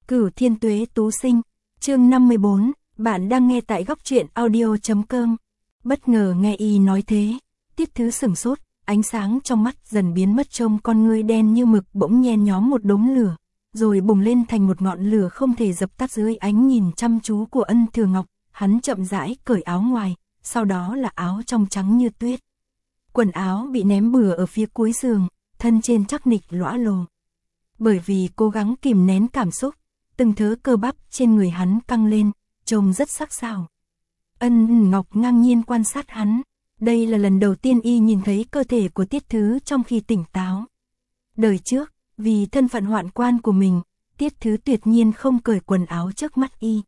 Cửu Thiên Tuế Tú Sinh, chương 54, bạn đang nghe tại góc truyện audio.com. Bất ngờ nghe y nói thế, Tiết Thứ sửng sốt, ánh sáng trong mắt dần biến mất, trông con ngươi đen như mực bỗng nhen nhóm một đống lửa, rồi bùng lên thành một ngọn lửa không thể dập tắt dưới ánh nhìn chăm chú của Ân Thừa Ngọc. Hắn chậm rãi cởi áo ngoài, sau đó là áo trong trắng như tuyết. Quần áo bị ném bừa ở phía cuối giường, thân trên chắc nịch lõa lồ. Bởi vì cố gắng kìm nén cảm xúc, từng thớ cơ bắp trên người hắn căng lên, trông rất sắc sảo. Ân Ngọc ngang nhiên quan sát hắn, đây là lần đầu tiên y nhìn thấy cơ thể của Tiết Thứ trong khi tỉnh táo. Đời trước, vì thân phận hoạn quan của mình, Tiết Thứ tuyệt nhiên không cởi quần áo trước mắt y.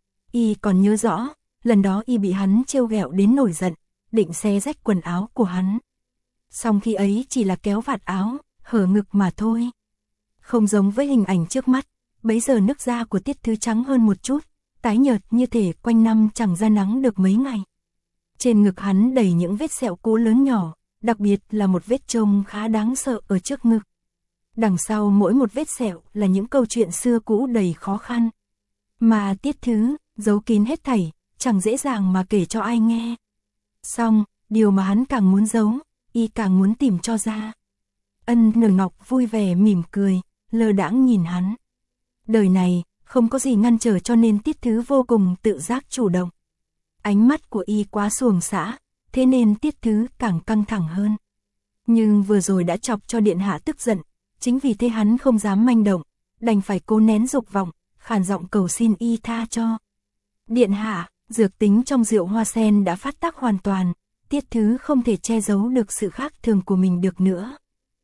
Y còn nhớ rõ, lần đó y bị hắn trêu ghẹo đến nổi giận, định xé rách quần áo của hắn. Song khi ấy chỉ là kéo vạt áo, hở ngực mà thôi. Không giống với hình ảnh trước mắt, bấy giờ nước da của Tiết Thứ trắng hơn một chút, tái nhợt như thể quanh năm chẳng ra nắng được mấy ngày. Trên ngực hắn đầy những vết sẹo cũ lớn nhỏ, đặc biệt là một vết trông khá đáng sợ ở trước ngực. Đằng sau mỗi một vết sẹo là những câu chuyện xưa cũ đầy khó khăn. Mà Tiết Thứ giấu kín hết thảy, chẳng dễ dàng mà kể cho ai nghe. Song, điều mà hắn càng muốn giấu, y càng muốn tìm cho ra. Ân Thừa Ngọc vui vẻ mỉm cười, lơ đãng nhìn hắn. Đời này, không có gì ngăn trở cho nên Tiết Thứ vô cùng tự giác chủ động. Ánh mắt của y quá xuồng xã, thế nên Tiết Thứ càng căng thẳng hơn. Nhưng vừa rồi đã chọc cho điện hạ tức giận, chính vì thế hắn không dám manh động, đành phải cố nén dục vọng, khàn giọng cầu xin y tha cho. Điện hạ, dược tính trong rượu hoa sen đã phát tác hoàn toàn, Tiết Thứ không thể che giấu được sự khác thường của mình được nữa.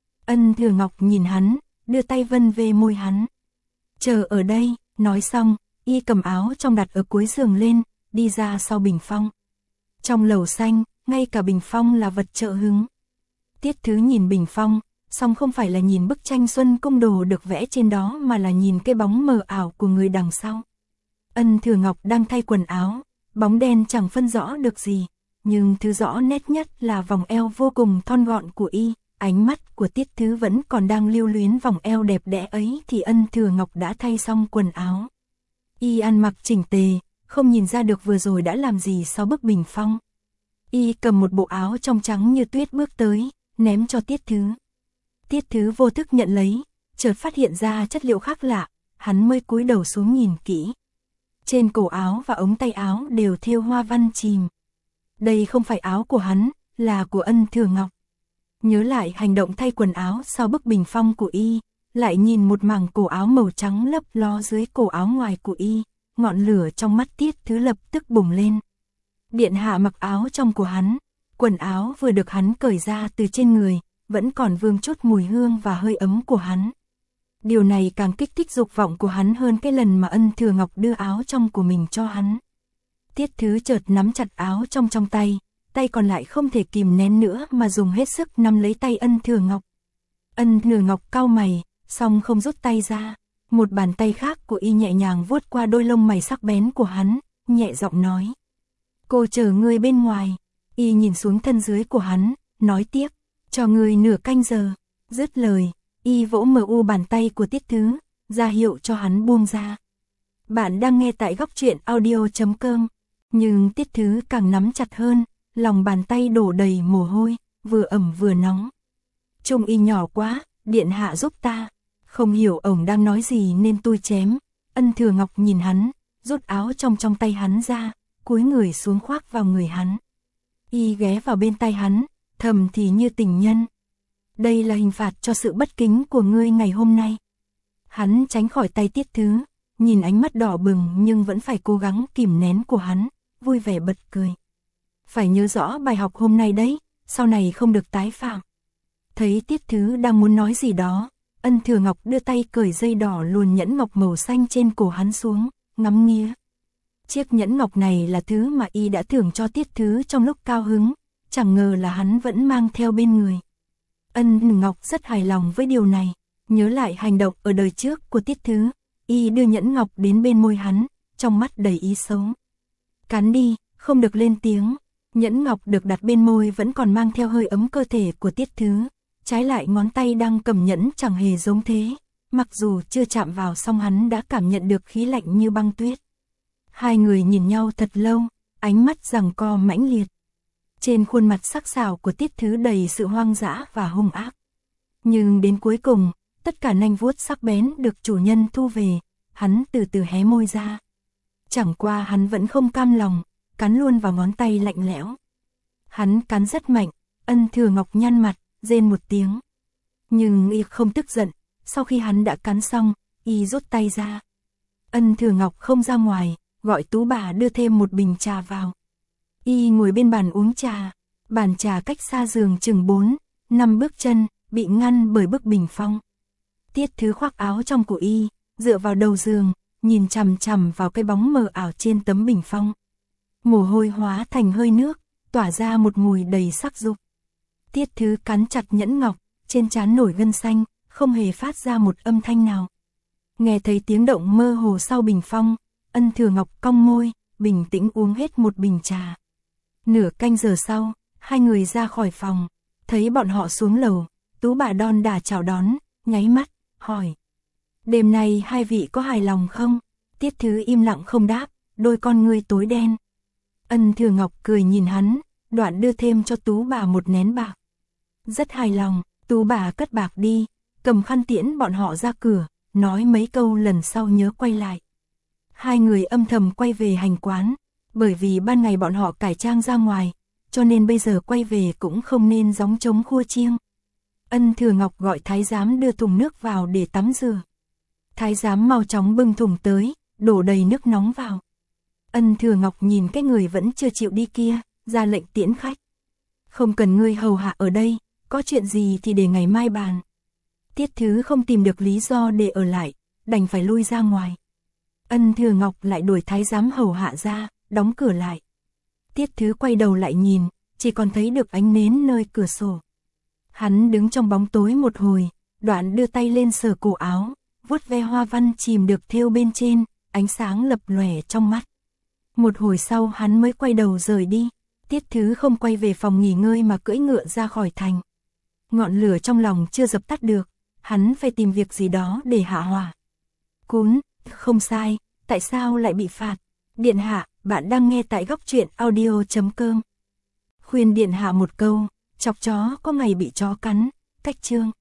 Ân Thừa Ngọc nhìn hắn, đưa tay vân về môi hắn. Chờ ở đây, nói xong, y cầm áo trong đặt ở cuối giường lên, đi ra sau bình phong. Trong lầu xanh, ngay cả bình phong là vật trợ hứng. Tiết Thứ nhìn bình phong, song không phải là nhìn bức tranh Xuân Cung Đồ được vẽ trên đó mà là nhìn cái bóng mờ ảo của người đằng sau. Ân Thừa Ngọc đang thay quần áo, bóng đen chẳng phân rõ được gì, nhưng thứ rõ nét nhất là vòng eo vô cùng thon gọn của y. Ánh mắt của Tiết Thứ vẫn còn đang lưu luyến vòng eo đẹp đẽ ấy thì Ân Thừa Ngọc đã thay xong quần áo. Y ăn mặc chỉnh tề, không nhìn ra được vừa rồi đã làm gì sau bức bình phong. Y cầm một bộ áo trong trắng như tuyết bước tới, ném cho Tiết Thứ. Tiết Thứ vô thức nhận lấy, chợt phát hiện ra chất liệu khác lạ, hắn mới cúi đầu xuống nhìn kỹ. Trên cổ áo và ống tay áo đều thêu hoa văn chìm. Đây không phải áo của hắn, là của Ân Thừa Ngọc. Nhớ lại hành động thay quần áo sau bức bình phong của y, lại nhìn một mảng cổ áo màu trắng lấp ló dưới cổ áo ngoài của y, ngọn lửa trong mắt Tiết Thứ lập tức bùng lên. Điện hạ mặc áo trong của hắn, quần áo vừa được hắn cởi ra từ trên người, vẫn còn vương chút mùi hương và hơi ấm của hắn. Điều này càng kích thích dục vọng của hắn hơn cái lần mà Ân Thừa Ngọc đưa áo trong của mình cho hắn. Tiết Thứ chợt nắm chặt áo trong tay, tay còn lại không thể kìm nén nữa mà dùng hết sức nắm lấy tay Ân Thừa Ngọc. Ân Thừa Ngọc cau mày, song không rút tay ra. Một bàn tay khác của y nhẹ nhàng vuốt qua đôi lông mày sắc bén của hắn, nhẹ giọng nói: "Cô chờ ngươi bên ngoài." Y nhìn xuống thân dưới của hắn, nói tiếp: "Cho ngươi nửa canh giờ." Dứt lời, y vỗ mu bàn tay của Tiết Thứ, ra hiệu cho hắn buông ra. Bạn đang nghe tại góc truyện audio.com. Nhưng Tiết Thứ càng nắm chặt hơn, lòng bàn tay đổ đầy mồ hôi, vừa ẩm vừa nóng. "Trông y nhỏ quá, điện hạ giúp ta." Không hiểu ổng đang nói gì nên tôi chém. Ân Thừa Ngọc nhìn hắn, rút áo trong tay hắn ra, cúi người xuống khoác vào người hắn. Y ghé vào bên tai hắn, thầm thì như tình nhân: "Đây là hình phạt cho sự bất kính của ngươi ngày hôm nay." Hắn tránh khỏi tay Tiết Thứ, nhìn ánh mắt đỏ bừng nhưng vẫn phải cố gắng kìm nén của hắn, vui vẻ bật cười: "Phải nhớ rõ bài học hôm nay đấy, sau này không được tái phạm." Thấy Tiết Thứ đang muốn nói gì đó, Ân Thừa Ngọc đưa tay cởi dây đỏ luồn nhẫn ngọc màu xanh trên cổ hắn xuống, ngắm nghía. Chiếc nhẫn ngọc này là thứ mà y đã thưởng cho Tiết Thứ trong lúc cao hứng, chẳng ngờ là hắn vẫn mang theo bên người. Ân Thừa Ngọc rất hài lòng với điều này, nhớ lại hành động ở đời trước của Tiết Thứ, y đưa nhẫn ngọc đến bên môi hắn, trong mắt đầy ý xấu. "Cắn đi, không được lên tiếng." Nhẫn ngọc được đặt bên môi vẫn còn mang theo hơi ấm cơ thể của Tiết Thứ, trái lại ngón tay đang cầm nhẫn chẳng hề giống thế, mặc dù chưa chạm vào song hắn đã cảm nhận được khí lạnh như băng tuyết. Hai người nhìn nhau thật lâu, ánh mắt giằng co mãnh liệt. Trên khuôn mặt sắc sảo của Tiết Thứ đầy sự hoang dã và hung ác. Nhưng đến cuối cùng, tất cả nanh vuốt sắc bén được chủ nhân thu về, hắn từ từ hé môi ra. Chẳng qua hắn vẫn không cam lòng, cắn luôn vào ngón tay lạnh lẽo. Hắn cắn rất mạnh, Ân Thừa Ngọc nhăn mặt, rên một tiếng. Nhưng y không tức giận, sau khi hắn đã cắn xong, y rút tay ra. Ân Thừa Ngọc không ra ngoài, gọi Tú bà đưa thêm một bình trà vào. Y ngồi bên bàn uống trà, bàn trà cách xa giường chừng 4-5 bước chân, bị ngăn bởi bức bình phong. Tiết Thứ khoác áo trong của y, dựa vào đầu giường, nhìn chằm chằm vào cái bóng mờ ảo trên tấm bình phong. Mồ hôi hóa thành hơi nước, tỏa ra một mùi đầy sắc dục. Tiết Thứ cắn chặt nhẫn ngọc, trên trán nổi gân xanh, không hề phát ra một âm thanh nào. Nghe thấy tiếng động mơ hồ sau bình phong, Ân Thừa Ngọc cong môi, bình tĩnh uống hết một bình trà. Nửa canh giờ sau, hai người ra khỏi phòng, thấy bọn họ xuống lầu, Tú bà đon đả chào đón, nháy mắt, hỏi. Đêm nay hai vị có hài lòng không? Tiết Thứ im lặng không đáp, đôi con ngươi tối đen. Ân Thừa Ngọc cười nhìn hắn, đoạn đưa thêm cho Tú bà một nén bạc. Rất hài lòng, Tú bà cất bạc đi, cầm khăn tiễn bọn họ ra cửa, nói mấy câu lần sau nhớ quay lại. Hai người âm thầm quay về hành quán, bởi vì ban ngày bọn họ cải trang ra ngoài, cho nên bây giờ quay về cũng không nên gióng trống khua chiêng. Ân Thừa Ngọc gọi thái giám đưa thùng nước vào để tắm rửa. Thái giám mau chóng bưng thùng tới, đổ đầy nước nóng vào. Ân Thừa Ngọc nhìn cái người vẫn chưa chịu đi kia, ra lệnh tiễn khách. Không cần ngươi hầu hạ ở đây, có chuyện gì thì để ngày mai bàn. Tiết Thứ không tìm được lý do để ở lại, đành phải lui ra ngoài. Ân Thừa Ngọc lại đuổi thái giám hầu hạ ra, đóng cửa lại. Tiết Thứ quay đầu lại nhìn, chỉ còn thấy được ánh nến nơi cửa sổ. Hắn đứng trong bóng tối một hồi, đoạn đưa tay lên sờ cổ áo, vuốt ve hoa văn chìm được thêu bên trên, ánh sáng lập lòe trong mắt. Một hồi sau hắn mới quay đầu rời đi. Tiết Thứ không quay về phòng nghỉ ngơi mà cưỡi ngựa ra khỏi thành. Ngọn lửa trong lòng chưa dập tắt được, hắn phải tìm việc gì đó để hạ hỏa. Cún, không sai, tại sao lại bị phạt? Điện hạ, bạn đang nghe tại góc truyện audio.com. Khuyên điện hạ một câu, chọc chó có ngày bị chó cắn, cách chương.